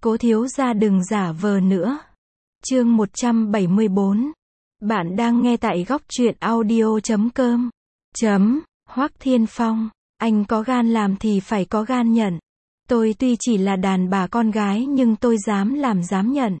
Cố thiếu gia đừng giả vờ nữa. Chương 174. Bạn đang nghe tại góc truyện audio.com. Hoắc Thiên Phong, anh có gan làm thì phải có gan nhận. Tôi tuy chỉ là đàn bà con gái nhưng tôi dám làm dám nhận.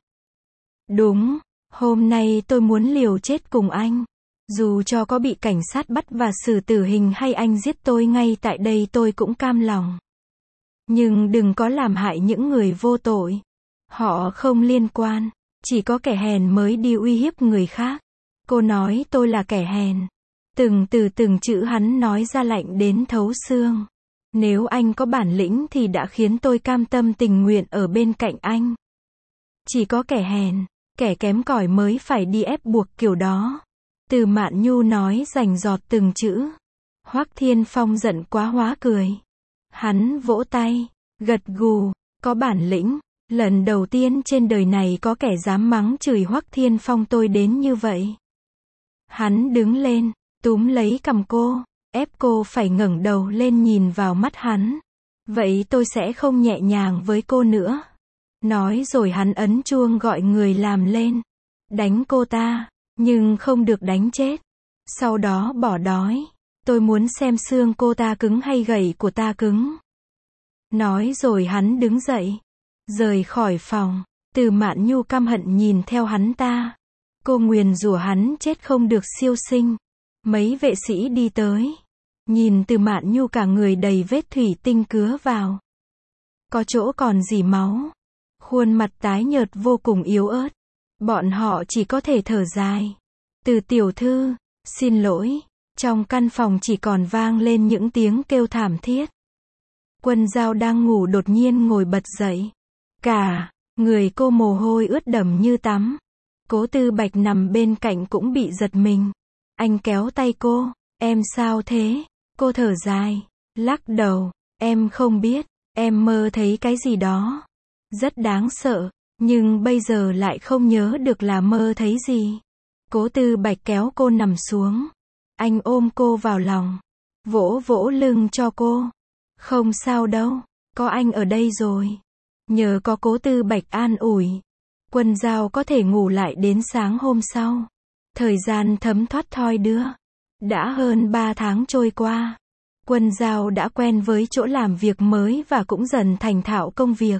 Đúng, hôm nay tôi muốn liều chết cùng anh. Dù cho có bị cảnh sát bắt và xử tử hình hay anh giết tôi ngay tại đây tôi cũng cam lòng. Nhưng đừng có làm hại những người vô tội. Họ không liên quan, chỉ có kẻ hèn mới đi uy hiếp người khác. Cô nói tôi là kẻ hèn. Từng từ từng chữ hắn nói ra lạnh đến thấu xương. Nếu anh có bản lĩnh thì đã khiến tôi cam tâm tình nguyện ở bên cạnh anh. Chỉ có kẻ hèn, kẻ kém cỏi mới phải đi ép buộc kiểu đó. Từ Mạn Nhu nói rành rọt từng chữ. Hoắc Thiên Phong giận quá hóa cười. Hắn vỗ tay, gật gù, có bản lĩnh. Lần đầu tiên trên đời này có kẻ dám mắng chửi Hoắc Thiên Phong tôi đến như vậy. Hắn đứng lên, túm lấy cằm cô, ép cô phải ngẩng đầu lên nhìn vào mắt hắn. Vậy tôi sẽ không nhẹ nhàng với cô nữa. Nói rồi hắn ấn chuông gọi người làm lên. Đánh cô ta, nhưng không được đánh chết. Sau đó bỏ đói. Tôi muốn xem xương cô ta cứng hay gậy của ta cứng. Nói rồi hắn đứng dậy, rời khỏi phòng. Từ Mạn Nhu căm hận nhìn theo hắn ta. Cô nguyền rủa hắn chết không được siêu sinh. Mấy vệ sĩ đi tới. Nhìn Từ Mạn Nhu cả người đầy vết thủy tinh cứa vào. Có chỗ còn rỉ máu. Khuôn mặt tái nhợt vô cùng yếu ớt. Bọn họ chỉ có thể thở dài. Từ tiểu thư, xin lỗi. Trong căn phòng chỉ còn vang lên những tiếng kêu thảm thiết. Quân Giao đang ngủ đột nhiên ngồi bật dậy. Cả người cô mồ hôi ướt đẫm như tắm. Cố Tư Bạch nằm bên cạnh cũng bị giật mình. Anh kéo tay cô, em sao thế? Cô thở dài, lắc đầu, em không biết, em mơ thấy cái gì đó. Rất đáng sợ, nhưng bây giờ lại không nhớ được là mơ thấy gì. Cố Tư Bạch kéo cô nằm xuống. Anh ôm cô vào lòng, vỗ vỗ lưng cho cô. Không sao đâu, có anh ở đây rồi. Nhờ có Cố Tư Bạch an ủi, Quân Giao có thể ngủ lại đến sáng hôm sau. Thời gian thấm thoát thoi đưa. Đã hơn 3 tháng trôi qua. Quân Giao đã quen với chỗ làm việc mới và cũng dần thành thạo công việc.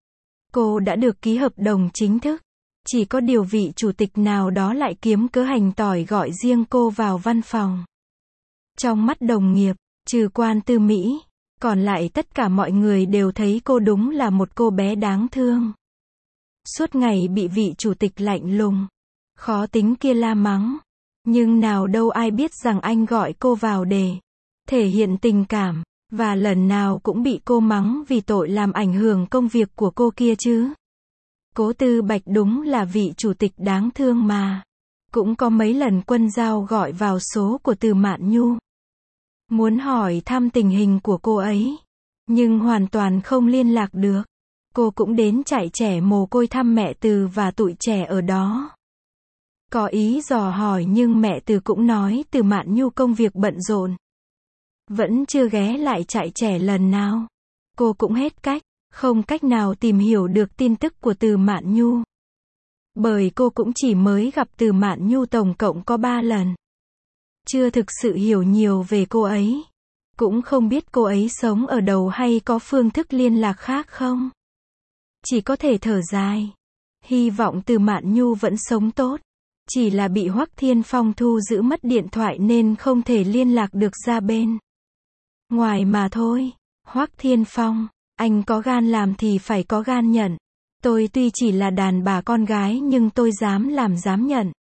Cô đã được ký hợp đồng chính thức. Chỉ có điều vị chủ tịch nào đó lại kiếm cớ hành tỏi gọi riêng cô vào văn phòng. Trong mắt đồng nghiệp, trừ Quan Tư Mỹ, còn lại tất cả mọi người đều thấy cô đúng là một cô bé đáng thương. Suốt ngày bị vị chủ tịch lạnh lùng, khó tính kia la mắng. Nhưng nào đâu ai biết rằng anh gọi cô vào để thể hiện tình cảm, và lần nào cũng bị cô mắng vì tội làm ảnh hưởng công việc của cô kia chứ. Cố Tư Bạch đúng là vị chủ tịch đáng thương mà. Cũng có mấy lần Quân Giao gọi vào số của Từ Mạn Nhu. Muốn hỏi thăm tình hình của cô ấy. Nhưng hoàn toàn không liên lạc được. Cô cũng đến trại trẻ mồ côi thăm mẹ Từ và tụi trẻ ở đó. Có ý dò hỏi nhưng mẹ Từ cũng nói Từ Mạn Nhu công việc bận rộn. Vẫn chưa ghé lại trại trẻ lần nào. Cô cũng hết cách, không cách nào tìm hiểu được tin tức của Từ Mạn Nhu. Bởi cô cũng chỉ mới gặp Từ Mạn Nhu tổng cộng có 3 lần. Chưa thực sự hiểu nhiều về cô ấy. Cũng không biết cô ấy sống ở đâu hay có phương thức liên lạc khác không. Chỉ có thể thở dài. Hy vọng Từ Mạn Nhu vẫn sống tốt. Chỉ là bị Hoắc Thiên Phong thu giữ mất điện thoại nên không thể liên lạc được ra bên ngoài mà thôi. Hoắc Thiên Phong, anh có gan làm thì phải có gan nhận. Tôi tuy chỉ là đàn bà con gái nhưng tôi dám làm dám nhận.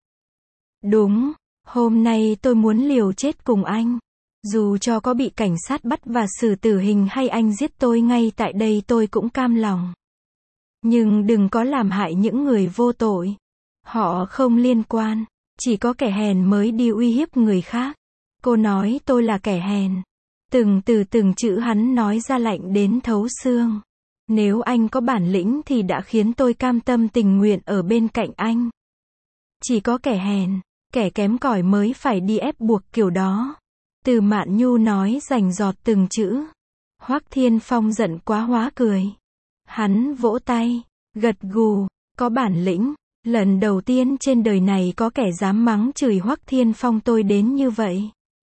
Đúng, hôm nay tôi muốn liều chết cùng anh. Dù cho có bị cảnh sát bắt và xử tử hình hay anh giết tôi ngay tại đây tôi cũng cam lòng. Nhưng đừng có làm hại những người vô tội. Họ không liên quan, chỉ có kẻ hèn mới đi uy hiếp người khác. Cô nói tôi là kẻ hèn. Từng từ từng chữ hắn nói ra lạnh đến thấu xương. Nếu anh có bản lĩnh thì đã khiến tôi cam tâm tình nguyện ở bên cạnh anh. Chỉ có kẻ hèn, kẻ kém cỏi mới phải đi ép buộc kiểu đó. Từ Mạn Nhu nói rành rọt từng chữ. Hoắc Thiên Phong giận quá hóa cười. Hắn vỗ tay, gật gù, có bản lĩnh. Lần đầu tiên trên đời này có kẻ dám mắng chửi Hoắc Thiên Phong tôi đến như vậy.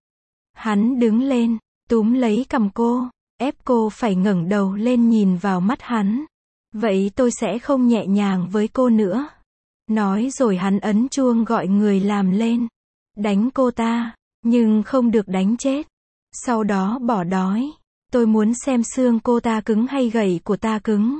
Hắn đứng lên, túm lấy cằm cô, ép cô phải ngẩng đầu lên nhìn vào mắt hắn. Vậy tôi sẽ không nhẹ nhàng với cô nữa. Nói rồi hắn ấn chuông gọi người làm lên. Đánh cô ta, nhưng không được đánh chết. Sau đó bỏ đói. Tôi muốn xem xương cô ta cứng hay gậy của ta cứng.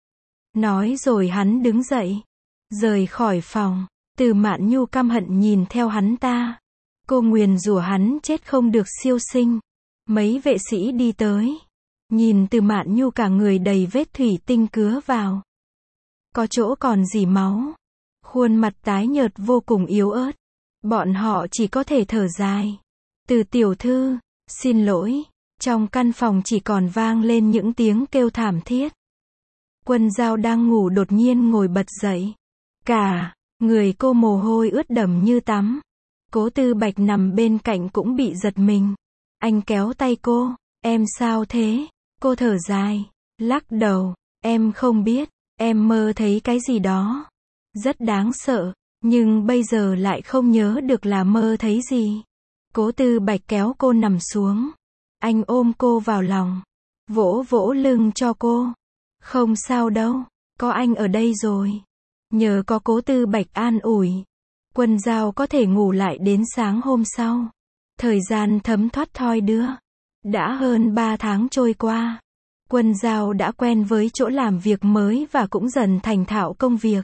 Nói rồi hắn đứng dậy. Rời khỏi phòng. Từ Mạn Nhu căm hận nhìn theo hắn ta. Cô nguyền rủa hắn chết không được siêu sinh. Mấy vệ sĩ đi tới. Nhìn Từ Mạn Nhu cả người đầy vết thủy tinh cứa vào. Có chỗ còn rỉ máu. Khuôn mặt tái nhợt vô cùng yếu ớt. Bọn họ chỉ có thể thở dài. Từ tiểu thư, xin lỗi. Trong căn phòng chỉ còn vang lên những tiếng kêu thảm thiết. Quân Dao đang ngủ đột nhiên ngồi bật dậy. Cả người cô mồ hôi ướt đẫm như tắm. Cố Tư Bạch nằm bên cạnh cũng bị giật mình. Anh kéo tay cô. Em sao thế? Cô thở dài. Lắc đầu. Em không biết. Em mơ thấy cái gì đó. Rất đáng sợ. Nhưng bây giờ lại không nhớ được là mơ thấy gì. Cố Tư Bạch kéo cô nằm xuống. Anh ôm cô vào lòng. Vỗ vỗ lưng cho cô. Không sao đâu. Có anh ở đây rồi. Nhờ có Cố Tư Bạch an ủi. Quân Dao có thể ngủ lại đến sáng hôm sau. Thời gian thấm thoát thoi đưa. Đã hơn 3 tháng trôi qua. Quân Dao đã quen với chỗ làm việc mới và cũng dần thành thạo công việc.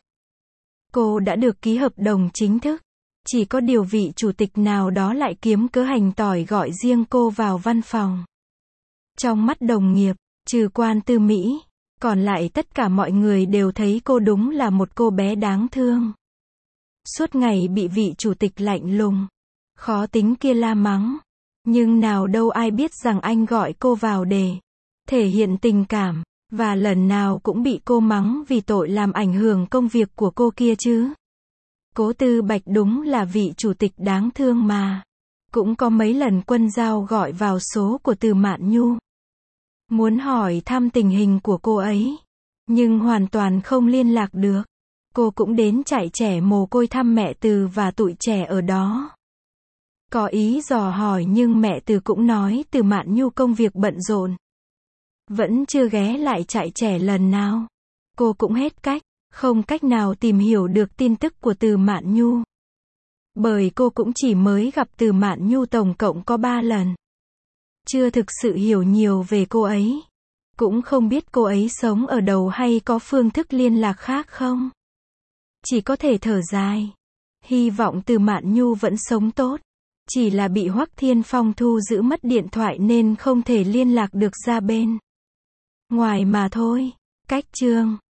Cô đã được ký hợp đồng chính thức. Chỉ có điều vị chủ tịch nào đó lại kiếm cớ hành tỏi gọi riêng cô vào văn phòng. Trong mắt đồng nghiệp, trừ Quan Tư Mỹ, còn lại tất cả mọi người đều thấy cô đúng là một cô bé đáng thương. Suốt ngày bị vị chủ tịch lạnh lùng, khó tính kia la mắng. Nhưng nào đâu ai biết rằng anh gọi cô vào để thể hiện tình cảm, và lần nào cũng bị cô mắng vì tội làm ảnh hưởng công việc của cô kia chứ. Cố Tư Bạch đúng là vị chủ tịch đáng thương mà. Cũng có mấy lần Quân Dao gọi vào số của Từ Mạn Nhu. Muốn hỏi thăm tình hình của cô ấy. Nhưng hoàn toàn không liên lạc được. Cô cũng đến trại trẻ mồ côi thăm mẹ Từ và tụi trẻ ở đó. Có ý dò hỏi nhưng mẹ Từ cũng nói Từ Mạn Nhu công việc bận rộn. Vẫn chưa ghé lại trại trẻ lần nào. Cô cũng hết cách. Không cách nào tìm hiểu được tin tức của Từ Mạn Nhu. Bởi cô cũng chỉ mới gặp Từ Mạn Nhu tổng cộng có 3 lần. Chưa thực sự hiểu nhiều về cô ấy. Cũng không biết cô ấy sống ở đâu hay có phương thức liên lạc khác không. Chỉ có thể thở dài. Hy vọng Từ Mạn Nhu vẫn sống tốt. Chỉ là bị Hoắc Thiên Phong thu giữ mất điện thoại nên không thể liên lạc được ra bên ngoài mà thôi. Cách chương